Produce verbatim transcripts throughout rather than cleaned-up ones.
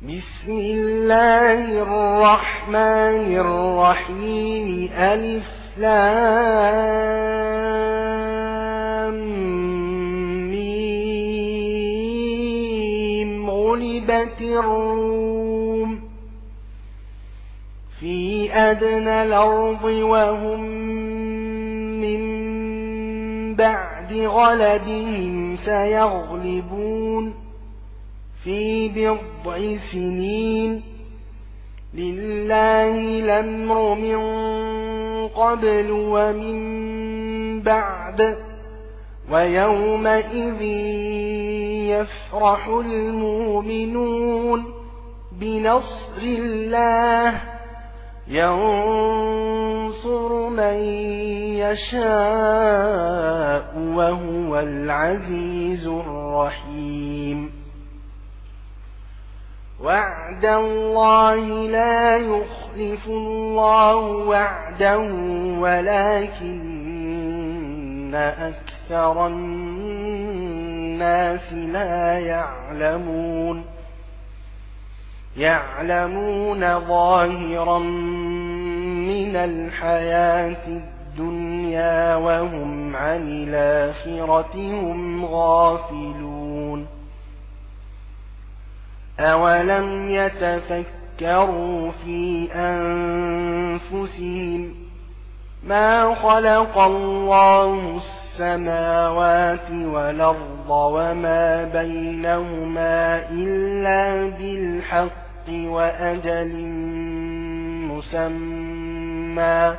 بسم الله الرحمن الرحيم ألف لام ميم غلبت الروم في أدنى الأرض وهم من بعد غلبهم سيغلبون في بضع سنين لله الأمر من قبل ومن بعد ويومئذ يفرح المؤمنون بنصر الله ينصر من يشاء وهو العزيز الرحيم وعد الله لا يخلف الله وعده ولكن أكثر الناس لا يعلمون يعلمون ظاهرا من الحياة الدنيا وهم عن الآخرة هم غافلون أولم يتفكروا في أنفسهم ما خلق الله السماوات والأرض وما بينهما إلا بالحق وأجل مسمى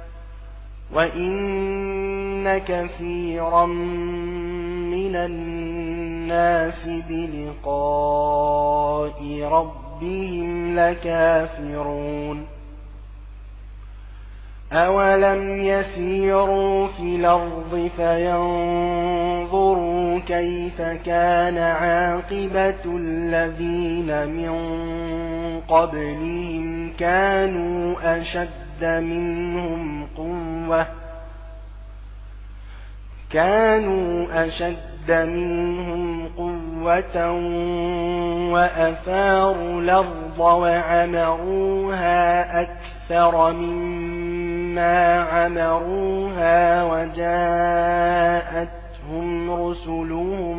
وإن كثيرا من الناس بلقاء ربهم لكافرون أولم يسيروا في الأرض فينظروا كيف كان عاقبة الذين من قبلهم كانوا أشد منهم قوة كانوا أشد منهم قوة وأثاروا الأرض وعمروها أكثر مما عمروها وجاءتهم رسلهم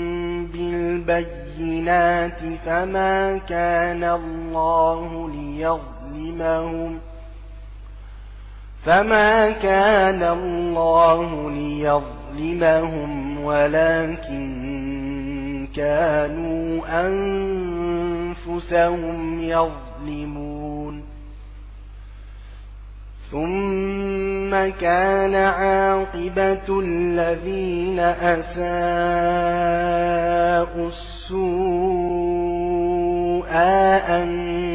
بالبينات فما كان الله ليظلمهم فما كان الله ليظلمهم ولكن كانوا أنفسهم يظلمون ثم كان عاقبة الذين أساءوا السوء أن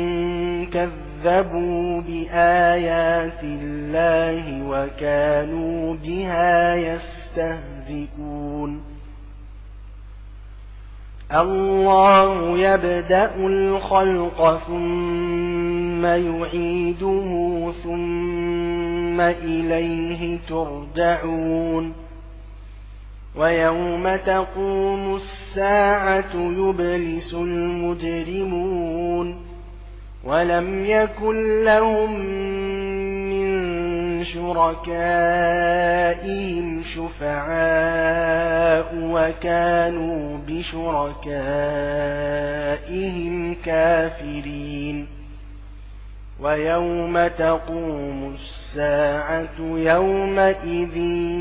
كذبوا بآيات الله وكانوا بها يستهزئون الله يبدأ الخلق ثم يعيده ثم إليه ترجعون ويوم تقوم الساعة يبلس المجرمون ولم يكن لهم من شركائهم شفعاء وكانوا بشركائهم كافرين ويوم تقوم الساعة يومئذ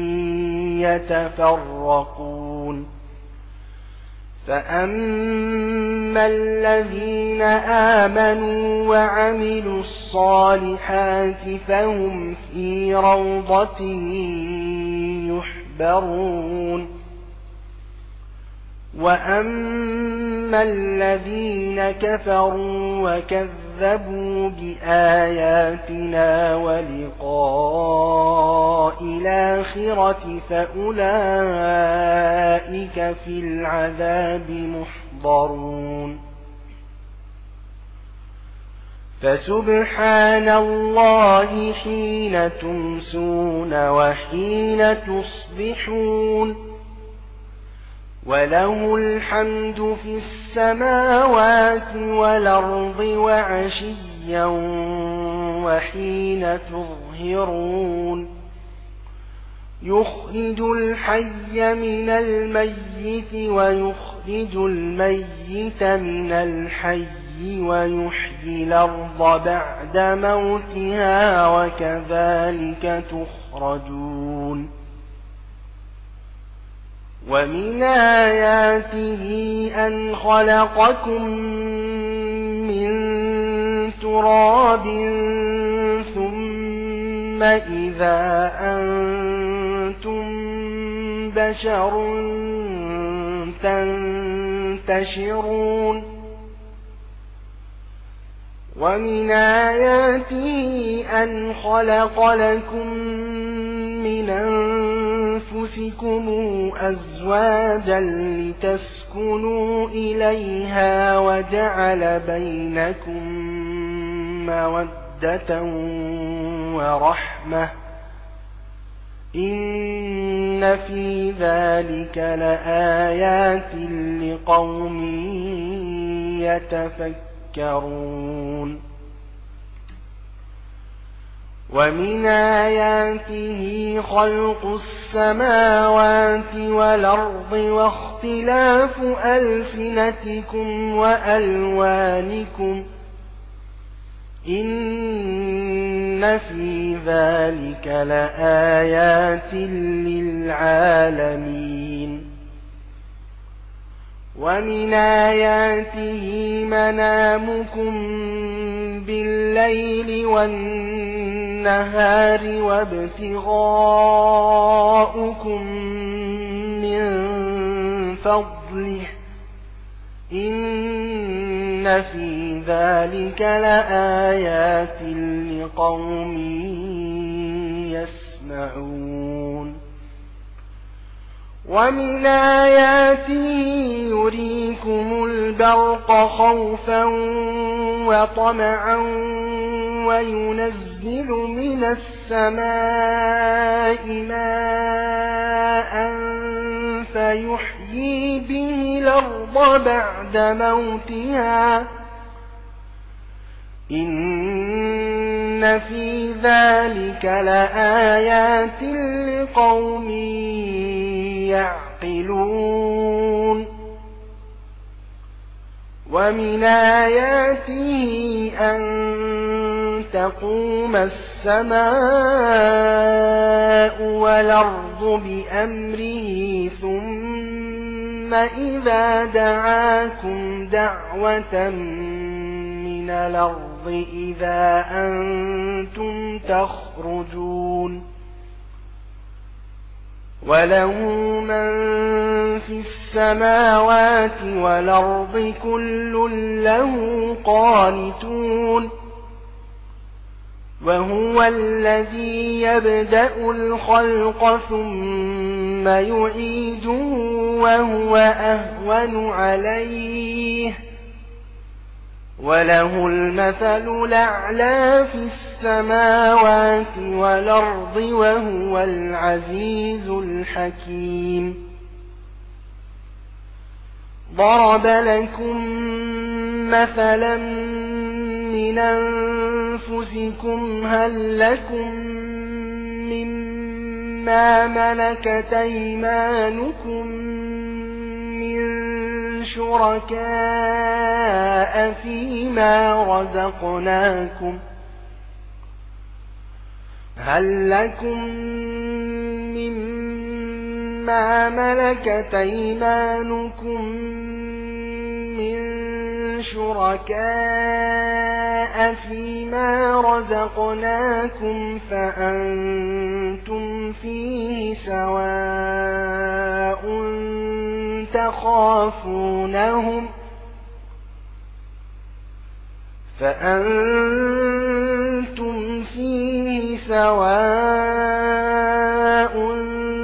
يتفرقون فأما الذين آمنوا وعملوا الصالحات فهم في روضة يحبرون وأما الذين كفروا وكذبوا بآياتنا ولقاء الآخرة فأولئك في العذاب محضرون فسبحان الله حين تمسون وحين تصبحون وله الحمد في السماوات والأرض وعشيا وحين تظهرون يخرج الحي من الميت ويخرج الميت من الحي ويحيي الأرض بعد موتها وكذلك تخرجون ومن آياته أن خلقكم من تراب ثم إذا أنتم بشر تنتشرون ومن آياته أن خلق لكم من أنفسكم أزواجا لتسكنوا إليها وجعل بينكم مودة ورحمة إن في ذلك لآيات لقوم يتفكرون ومن آياته خلق السماوات والأرض واختلاف ألسنتكم وألوانكم إن في ذلك لآيات للعالمين ومن آياته منامكم بالليل والنهار وابتغاؤكم من فضله إن في ذلك لآيات لقوم يسمعون ومن آياته يريكم البرق خوفا وطمعا وينزل من السماء ماء فيحيي به الأرض بعد موتها إن في ذلك لآيات لقوم يعقلون ومن آياته أن تقوم السماء والأرض بأمره ثم إذا دعاكم دعوة من الأرض إذا أنتم تخرجون وله من في السماوات والأرض كل له قانتون وهو الذي يبدأ الخلق ثم يعيده وهو أهون عليه وله المثل الأعلى في السماوات والأرض وهو العزيز الحكيم ضرب لكم مثلا من أنفسكم هل لكم مما ملكت أيمانكم من شركاء فيما رزقناكم هل لكم مما ملكت أيمانكم من شركاء فيما رزقناكم فأنتم فيه سواء تخافونهم فأنتم فيه سواء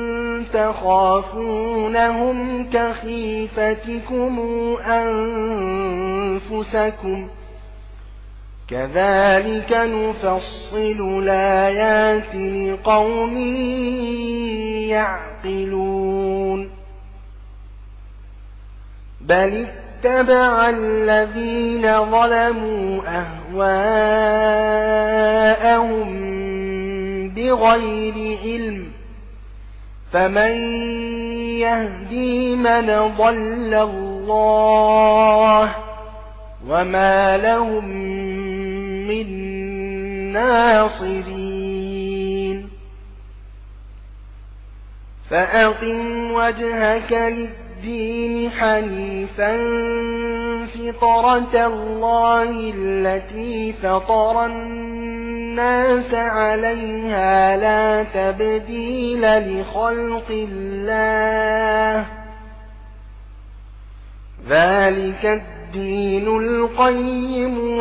تخافونهم كخيفتكم أنفسكم كذلك نفصل الآيات لقوم يعقلون بل اتبع الذين ظلموا أهواءهم بغير علم فمن يهدي من ضل الله وما لهم من ناصرين فأقم وجهك للدين حنيفا فطرة الله التي فطر الناس عليها لا تبديل لخلق الله ذلك الدين القيم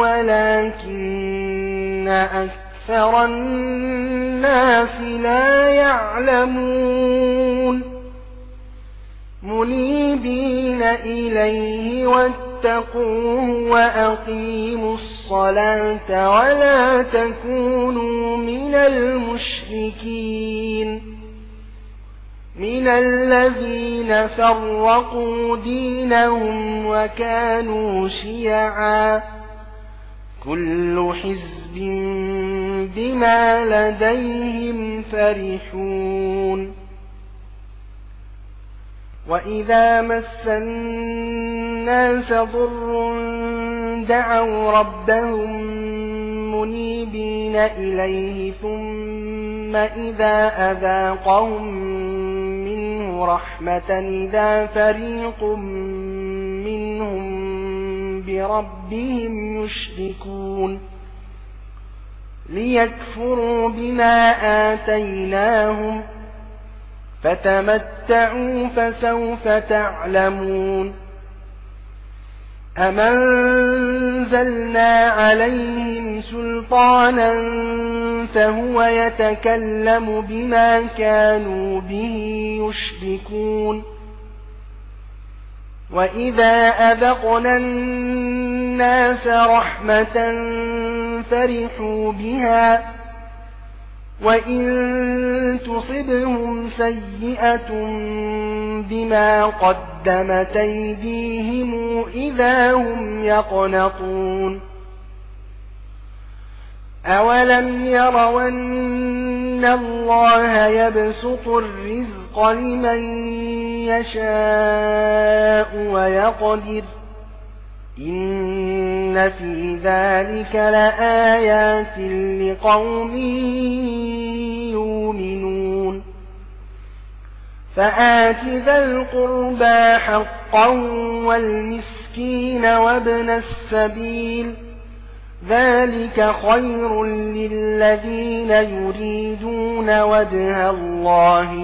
ولكن أكثر الناس لا يعلمون منيبين إليه واتقوه وأقيموا الصلاة ولا تكونوا من المشركين من الذين فرقوا دينهم وكانوا شيعا كل حزب بما لديهم فرحون وإذا مس الناس ضر دعوا ربهم منيبين إليه ثم إذا أذاقهم منه رحمة إذا فريق منهم بربهم يشركون ليكفروا بما آتيناهم فتمتعوا فسوف تعلمون أم أنزلنا عليهم سلطانا فهو يتكلم بما كانوا به يشركون وإذا أذقنا الناس رحمة فرحوا بها وإن تصبهم سيئة بما قدمت أيديهم إذا هم يقنطون أولم يروا أن الله يبسط الرزق لمن يشاء ويقدر إن في ذلك لآيات لقوم يؤمنون فآت ذا القربى حقه والمسكين وابن السبيل ذلك خير للذين يريدون وجه الله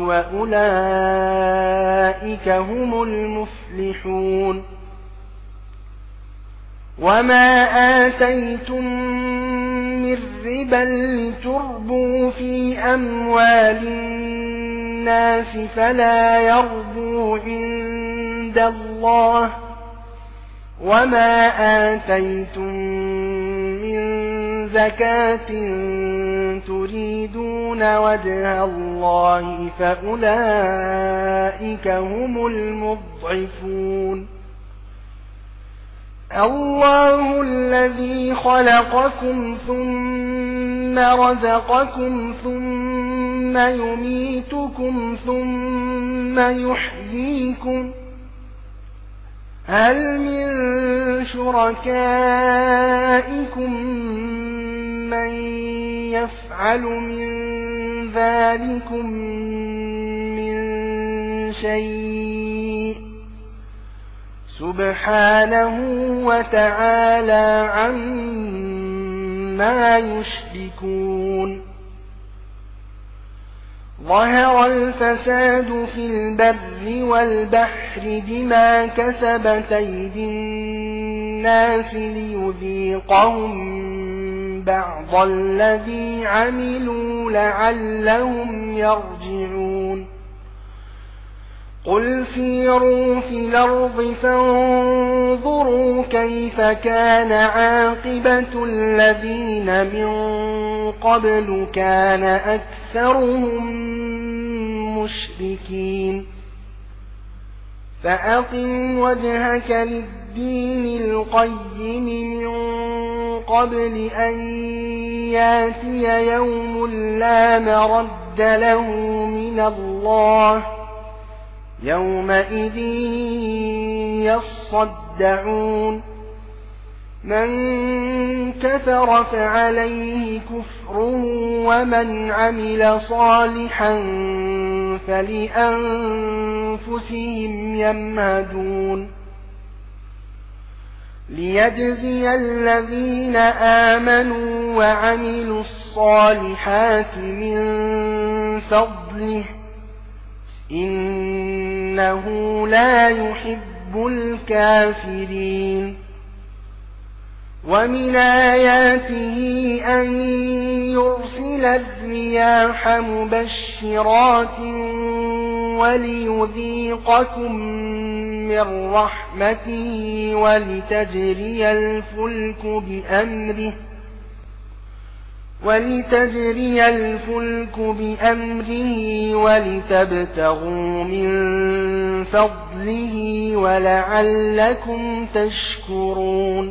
وأولئك هم المفلحون وما آتيتم من ربا لتربوا في أموال الناس فلا يربو عند الله وما آتيتم من زكاة تريدون وجه الله فأولئك هم المضعفون الله الذي خلقكم ثم رزقكم ثم يميتكم ثم يحييكم هل من شركائكم من يفعل من ذلكم من شيء سبحانه وتعالى عما يشركون ظهر الفساد في البر والبحر بما كسبت أيدي الناس ليذيقهم بعض الذي عملوا لعلهم يرجعون قل سيروا في الأرض فانظروا كيف كان عاقبة الذين من قبل كان أكثرهم مشركين فأقم وجهك للدين القيم من قبل أن ياتي يوم لا مرد له من الله يومئذ يصدعون من كفر فعليه كفره ومن عمل صالحا فلأنفسهم يمهدون ليجزي الذين آمنوا وعملوا الصالحات من فضله إنه لا يحب الكافرين ومن آياته أن يرسل الرياح مبشرات وليذيقكم من رحمته ولتجري الفلك بأمره ولتجري الفلك بأمره ولتبتغوا من فضله ولعلكم تشكرون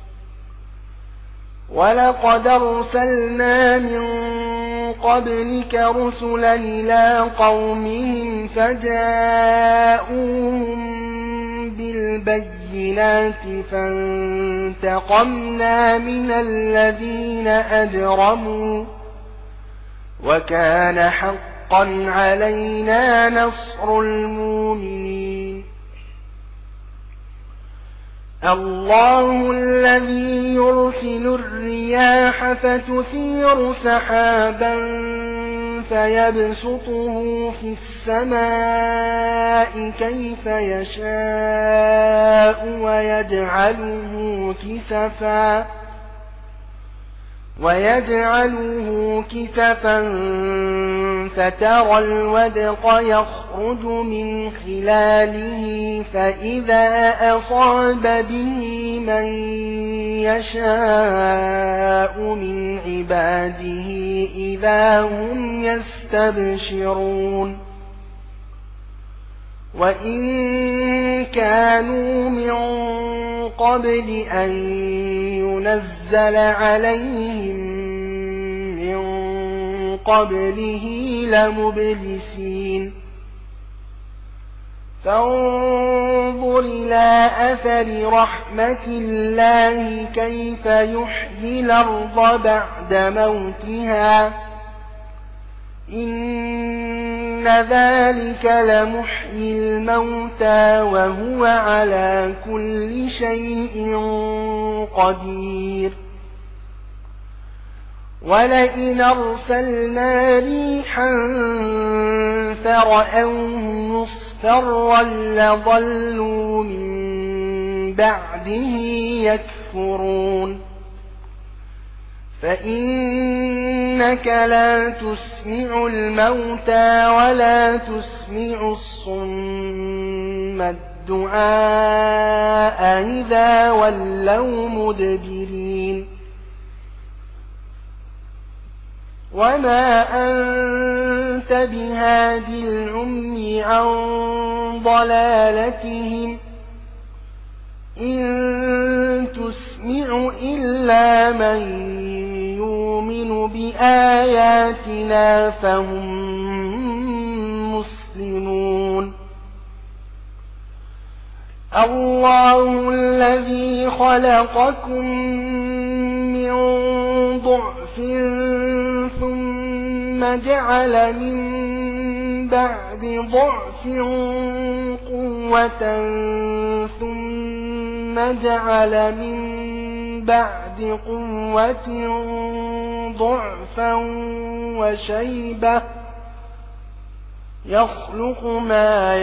ولقد أرسلنا من قبلك رسلا إلى قومهم فجاءوهم بالبينات فانتقمنا من الذين أجرموا وكان حقا علينا نصر المؤمنين الله الذي يرسل الرياح فتثير سحابا فيبسطه في السماء كيف يشاء ويجعله كسفا ويجعله كسفا فترى الودق يخرج من خلاله فإذا أصاب به من يشاء من عباده إذا هم يستبشرون وإن كانوا من قبل أن ينزل عليهم من قبله لمبلسين فانظر إلى أثر رحمة الله كيف يحيي الأرض بعد موتها إن ذلك لمحيي الموتى وهو على كل شيء قدير ولئن أرسلنا ريحا فرأوه مصفرا لظلوا من بعده يكفرون فإنك لا تسمع الموتى ولا تسمع الصم الدعاء إذا ولوا مدبرين وما أنت بهاد العمي عن ضلالتهم إن تسمع إلا من يؤمن بآياتنا فهم مسلمون الله الذي خلقكم من ضعف ثم جعل من بعد ضعف قوة ثم جعل من بعد قوة ضعفا وشيبة يخلق ما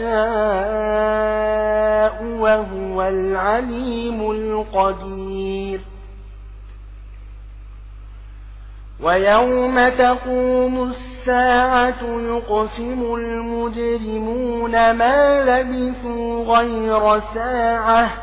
يشاء وهو العليم القدير ويوم تقوم الساعة يقسم المجرمون ما لبثوا غير ساعة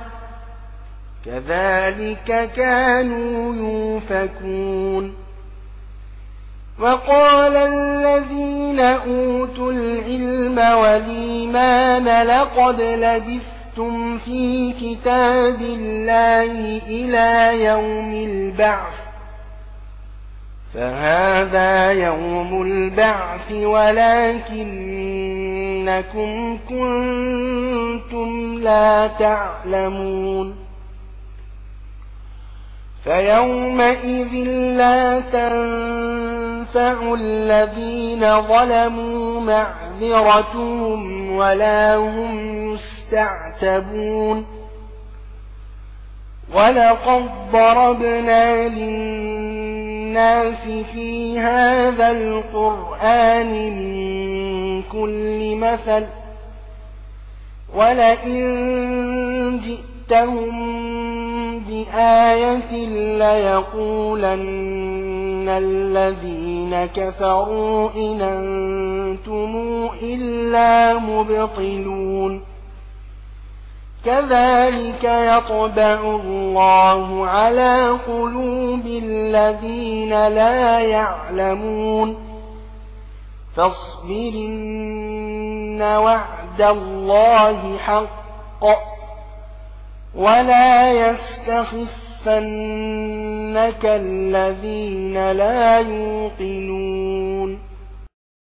كذلك كانوا يؤفكون وقال الذين أوتوا العلم والإيمان لقد لبثتم في كتاب الله إلى يوم البعث فهذا يوم البعث ولكنكم كنتم لا تعلمون فيومئذ لا تنفع الذين ظلموا معذرتهم ولا هم يستعتبون ولقد ضربنا للناس في هذا القرآن من كل مثل ولئن جئتهم بآية ليقولن الذين كفروا إن أنتم إلا مبطلون كذلك يطبع الله على قلوب الذين لا يعلمون فاصبر إن وعد الله حق ولا يستخفنك الذين لا يوقنون